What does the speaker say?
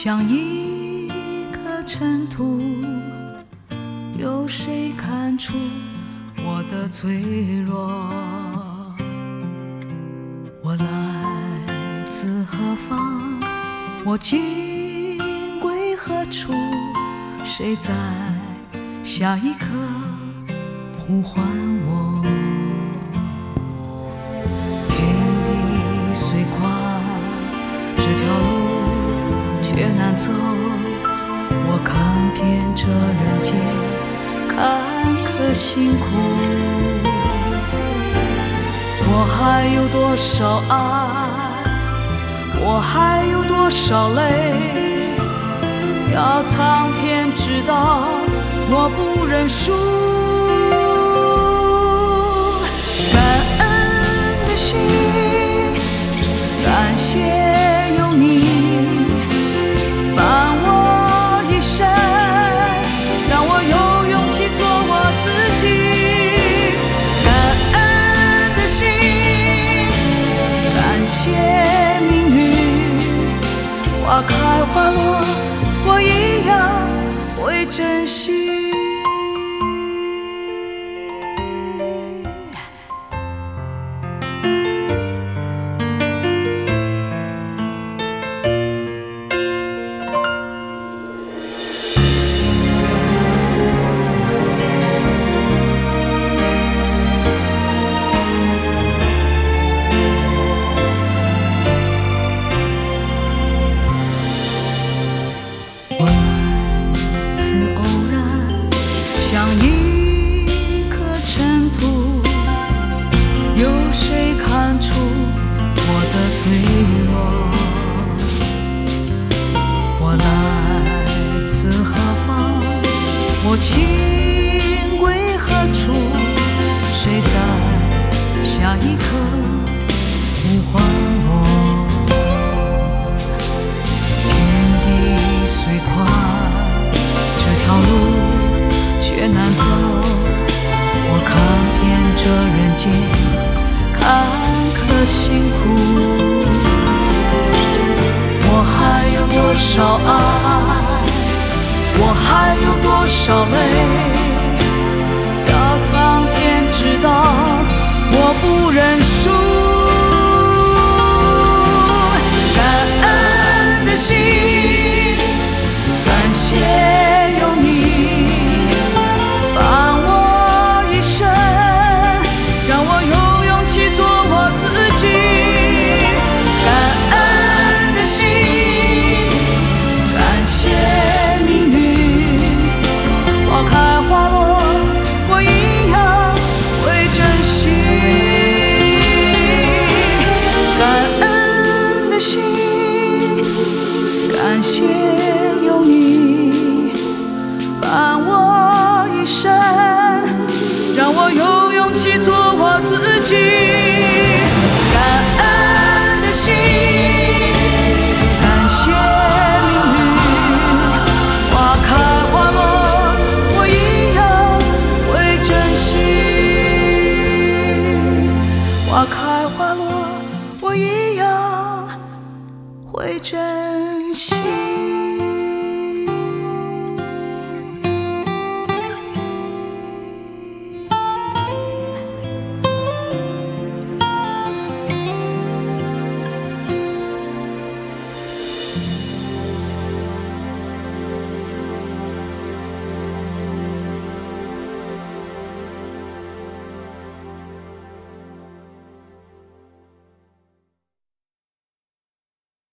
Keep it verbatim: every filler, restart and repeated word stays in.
像一颗尘土，有谁看出我的脆弱？我来自何方？我今归何处？谁在下一刻呼唤我？天地虽宽，这条路却难走。我看遍这人间坎坷辛苦，我还有多少爱？我还有多少泪？要苍天知道，我不认输。感恩的心，感谢有你伴我一生，让我有勇气做我自己。感恩的心，感谢命运，花开花落，我一样会珍惜。像一颗尘土，有谁看出我的脆弱？我来自何方？我情归何处？谁在下一刻呼唤我？天地虽宽，这条路却难走，我看遍这人间坎坷辛苦，我还有多少爱？我还有多少泪？